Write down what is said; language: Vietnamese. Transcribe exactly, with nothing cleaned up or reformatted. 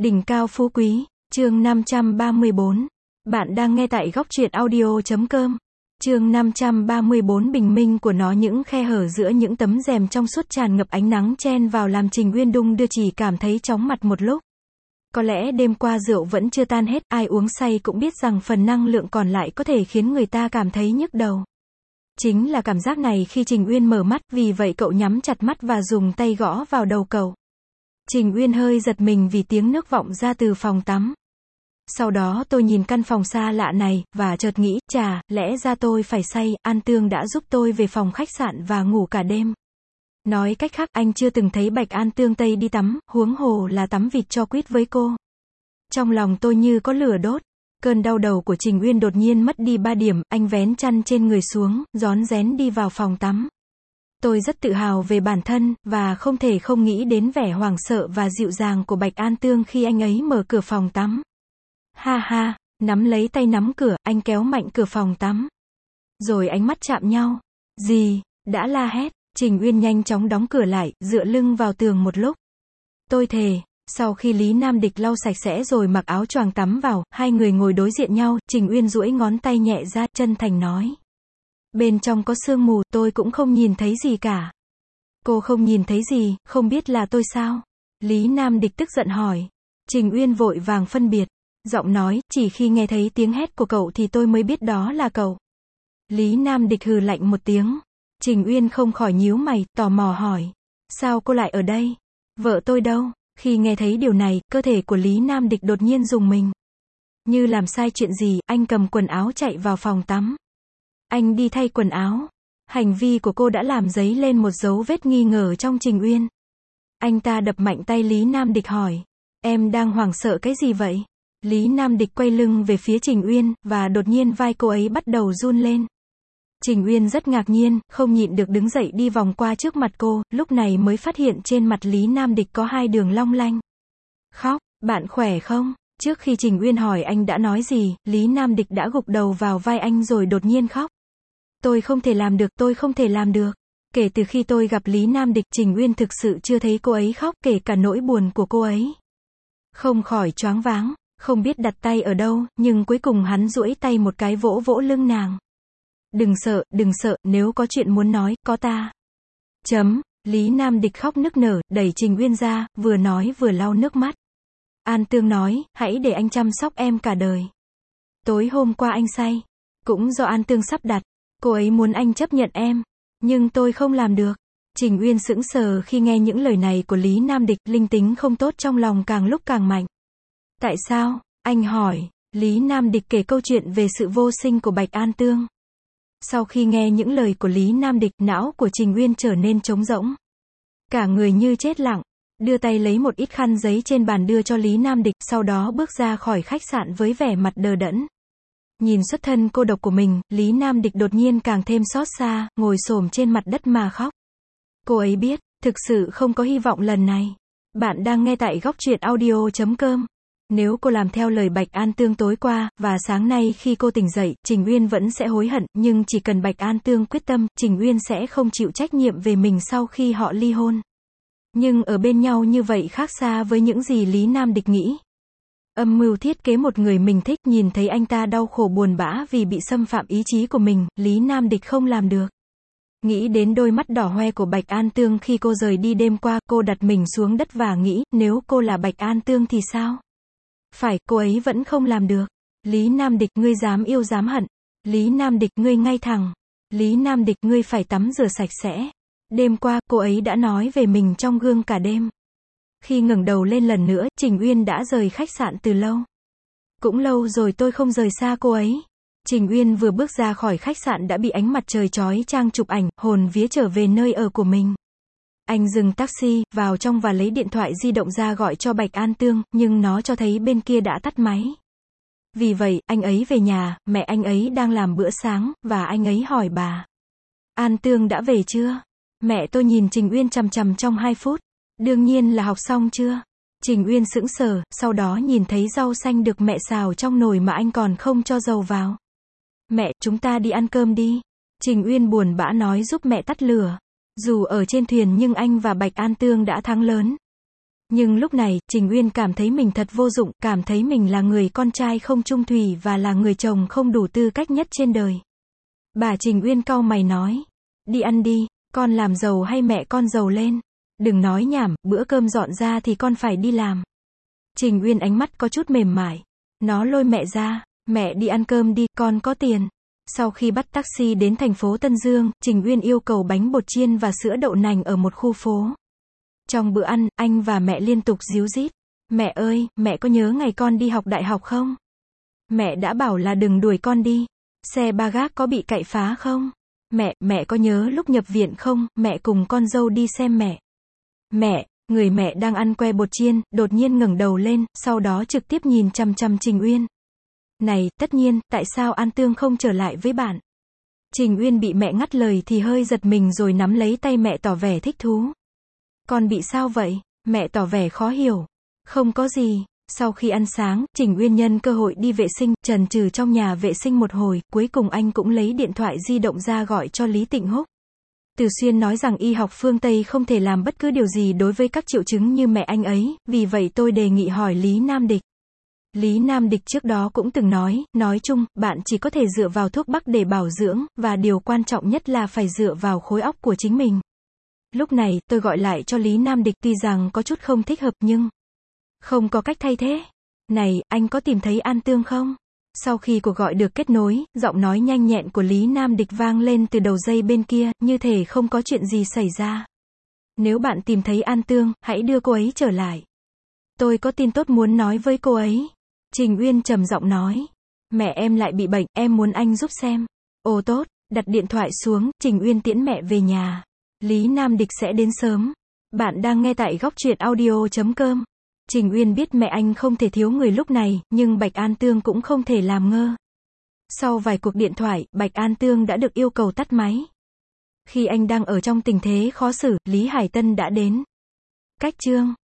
Đỉnh cao phú quý, chương năm trăm ba mươi bốn. Bạn đang nghe tại góc truyện audio chấm com. Chương năm trăm ba mươi bốn. Bình minh của nó, những khe hở giữa những tấm rèm trong suốt tràn ngập ánh nắng chen vào làm Trình Uyên đung đưa chỉ cảm thấy chóng mặt một lúc. Có lẽ đêm qua rượu vẫn chưa tan hết, ai uống say cũng biết rằng phần năng lượng còn lại có thể khiến người ta cảm thấy nhức đầu. Chính là cảm giác này khi Trình Uyên mở mắt, vì vậy cậu nhắm chặt mắt và dùng tay gõ vào đầu cậu. Trình Uyên hơi giật mình vì tiếng nước vọng ra từ phòng tắm. Sau đó tôi nhìn căn phòng xa lạ này, và chợt nghĩ, chà, lẽ ra tôi phải say, An Tương đã giúp tôi về phòng khách sạn và ngủ cả đêm. Nói cách khác, anh chưa từng thấy Bạch An Tương Tây đi tắm, huống hồ là tắm vịt cho quýt với cô. Trong lòng tôi như có lửa đốt. Cơn đau đầu của Trình Uyên đột nhiên mất đi ba điểm, anh vén chăn trên người xuống, rón rén đi vào phòng tắm. Tôi rất tự hào về bản thân, và không thể không nghĩ đến vẻ hoảng sợ và dịu dàng của Bạch An Tương khi anh ấy mở cửa phòng tắm. Ha ha, nắm lấy tay nắm cửa, anh kéo mạnh cửa phòng tắm. Rồi ánh mắt chạm nhau. Gì? Đã la hét. Trình Uyên nhanh chóng đóng cửa lại, dựa lưng vào tường một lúc. Tôi thề. Sau khi Lý Nam Địch lau sạch sẽ rồi mặc áo choàng tắm vào, hai người ngồi đối diện nhau, Trình Uyên duỗi ngón tay nhẹ ra, chân thành nói. Bên trong có sương mù, tôi cũng không nhìn thấy gì cả. Cô không nhìn thấy gì, không biết là tôi sao? Lý Nam Địch tức giận hỏi. Trình Uyên vội vàng phân biệt. Giọng nói, chỉ khi nghe thấy tiếng hét của cậu thì tôi mới biết đó là cậu. Lý Nam Địch hừ lạnh một tiếng. Trình Uyên không khỏi nhíu mày, tò mò hỏi. Sao cô lại ở đây? Vợ tôi đâu? Khi nghe thấy điều này, cơ thể của Lý Nam Địch đột nhiên rùng mình. Như làm sai chuyện gì, anh cầm quần áo chạy vào phòng tắm. Anh đi thay quần áo. Hành vi của cô đã làm dấy lên một dấu vết nghi ngờ trong Trình Uyên. Anh ta đập mạnh tay Lý Nam Địch hỏi. Em đang hoảng sợ cái gì vậy? Lý Nam Địch quay lưng về phía Trình Uyên, và đột nhiên vai cô ấy bắt đầu run lên. Trình Uyên rất ngạc nhiên, không nhịn được đứng dậy đi vòng qua trước mặt cô, lúc này mới phát hiện trên mặt Lý Nam Địch có hai đường long lanh. Khóc, bạn khỏe không? Trước khi Trình Uyên hỏi anh đã nói gì, Lý Nam Địch đã gục đầu vào vai anh rồi đột nhiên khóc. Tôi không thể làm được, tôi không thể làm được. Kể từ khi tôi gặp Lý Nam Địch, Trình Uyên thực sự chưa thấy cô ấy khóc, kể cả nỗi buồn của cô ấy. Không khỏi choáng váng, không biết đặt tay ở đâu, nhưng cuối cùng hắn duỗi tay một cái vỗ vỗ lưng nàng. Đừng sợ, đừng sợ, nếu có chuyện muốn nói, có ta. Chấm, Lý Nam Địch khóc nức nở, đẩy Trình Uyên ra, vừa nói vừa lau nước mắt. An Tương nói, hãy để anh chăm sóc em cả đời. Tối hôm qua anh say, cũng do An Tương sắp đặt, cô ấy muốn anh chấp nhận em, nhưng tôi không làm được. Trình Uyên sững sờ khi nghe những lời này của Lý Nam Địch, linh tính không tốt trong lòng càng lúc càng mạnh. Tại sao? Anh hỏi. Lý Nam Địch kể câu chuyện về sự vô sinh của Bạch An Tương. Sau khi nghe những lời của Lý Nam Địch, não của Trình Uyên trở nên trống rỗng. Cả người như chết lặng, đưa tay lấy một ít khăn giấy trên bàn đưa cho Lý Nam Địch, sau đó bước ra khỏi khách sạn với vẻ mặt đờ đẫn. Nhìn xuất thân cô độc của mình, Lý Nam Địch đột nhiên càng thêm xót xa, ngồi xổm trên mặt đất mà khóc. Cô ấy biết, thực sự không có hy vọng lần này. Bạn đang nghe tại góc truyện audio chấm com. Nếu cô làm theo lời Bạch An Tương tối qua, và sáng nay khi cô tỉnh dậy, Trình Uyên vẫn sẽ hối hận, nhưng chỉ cần Bạch An Tương quyết tâm, Trình Uyên sẽ không chịu trách nhiệm về mình sau khi họ ly hôn. Nhưng ở bên nhau như vậy khác xa với những gì Lý Nam Địch nghĩ. Âm mưu thiết kế một người mình thích, nhìn thấy anh ta đau khổ buồn bã vì bị xâm phạm ý chí của mình, Lý Nam Địch không làm được. Nghĩ đến đôi mắt đỏ hoe của Bạch An Tương khi cô rời đi đêm qua, cô đặt mình xuống đất và nghĩ, nếu cô là Bạch An Tương thì sao? Phải, cô ấy vẫn không làm được. Lý Nam Địch, ngươi dám yêu dám hận. Lý Nam Địch, ngươi ngay thẳng. Lý Nam Địch, ngươi phải tắm rửa sạch sẽ. Đêm qua, cô ấy đã nói về mình trong gương cả đêm. Khi ngẩng đầu lên lần nữa, Trình Uyên đã rời khách sạn từ lâu. Cũng lâu rồi tôi không rời xa cô ấy. Trình Uyên vừa bước ra khỏi khách sạn đã bị ánh mặt trời chói chang chụp ảnh, hồn vía trở về nơi ở của mình. Anh dừng taxi, vào trong và lấy điện thoại di động ra gọi cho Bạch An Tương, nhưng nó cho thấy bên kia đã tắt máy. Vì vậy, anh ấy về nhà, mẹ anh ấy đang làm bữa sáng, và anh ấy hỏi bà. An Tương đã về chưa? Mẹ tôi nhìn Trình Uyên chằm chằm trong hai phút. Đương nhiên là học xong chưa? Trình Uyên sững sờ, sau đó nhìn thấy rau xanh được mẹ xào trong nồi mà anh còn không cho dầu vào. Mẹ, chúng ta đi ăn cơm đi. Trình Uyên buồn bã nói giúp mẹ tắt lửa. Dù ở trên thuyền nhưng anh và Bạch An Tương đã thắng lớn. Nhưng lúc này, Trình Uyên cảm thấy mình thật vô dụng, cảm thấy mình là người con trai không trung thủy và là người chồng không đủ tư cách nhất trên đời. Bà Trình Uyên cau mày nói, đi ăn đi, con làm giàu hay mẹ con giàu lên. Đừng nói nhảm, bữa cơm dọn ra thì con phải đi làm. Trình Uyên ánh mắt có chút mềm mại. Nó lôi mẹ ra, mẹ đi ăn cơm đi, con có tiền. Sau khi bắt taxi đến thành phố Tân Dương, Trình Uyên yêu cầu bánh bột chiên và sữa đậu nành ở một khu phố. Trong bữa ăn, anh và mẹ liên tục díu dít. Mẹ ơi, mẹ có nhớ ngày con đi học đại học không? Mẹ đã bảo là đừng đuổi con đi. Xe ba gác có bị cậy phá không? Mẹ, mẹ có nhớ lúc nhập viện không? Mẹ cùng con dâu đi xem mẹ. Mẹ, người mẹ đang ăn que bột chiên, đột nhiên ngẩng đầu lên, sau đó trực tiếp nhìn chằm chằm Trình Uyên. Này, tất nhiên, tại sao An Tương không trở lại với bạn? Trình Uyên bị mẹ ngắt lời thì hơi giật mình rồi nắm lấy tay mẹ tỏ vẻ thích thú. Con bị sao vậy? Mẹ tỏ vẻ khó hiểu. Không có gì. Sau khi ăn sáng, Trình Uyên nhân cơ hội đi vệ sinh, chần chừ trong nhà vệ sinh một hồi, cuối cùng anh cũng lấy điện thoại di động ra gọi cho Lý Tịnh Húc. Từ Xuyên nói rằng y học phương Tây không thể làm bất cứ điều gì đối với các triệu chứng như mẹ anh ấy, vì vậy tôi đề nghị hỏi Lý Nam Địch. Lý Nam Địch trước đó cũng từng nói, nói chung, bạn chỉ có thể dựa vào thuốc bắc để bảo dưỡng, và điều quan trọng nhất là phải dựa vào khối óc của chính mình. Lúc này, tôi gọi lại cho Lý Nam Địch, tuy rằng có chút không thích hợp nhưng không có cách thay thế. Này, anh có tìm thấy An Tương không? Sau khi cuộc gọi được kết nối, giọng nói nhanh nhẹn của Lý Nam Địch vang lên từ đầu dây bên kia, như thể không có chuyện gì xảy ra. Nếu bạn tìm thấy An Tương, hãy đưa cô ấy trở lại. Tôi có tin tốt muốn nói với cô ấy. Trình Uyên trầm giọng nói. Mẹ em lại bị bệnh, em muốn anh giúp xem. Ồ tốt, đặt điện thoại xuống, Trình Uyên tiễn mẹ về nhà. Lý Nam Địch sẽ đến sớm. Bạn đang nghe tại góc truyện audio chấm com. Trình Uyên biết mẹ anh không thể thiếu người lúc này, nhưng Bạch An Tương cũng không thể làm ngơ. Sau vài cuộc điện thoại, Bạch An Tương đã được yêu cầu tắt máy. Khi anh đang ở trong tình thế khó xử, Lý Hải Tân đã đến. Cách chương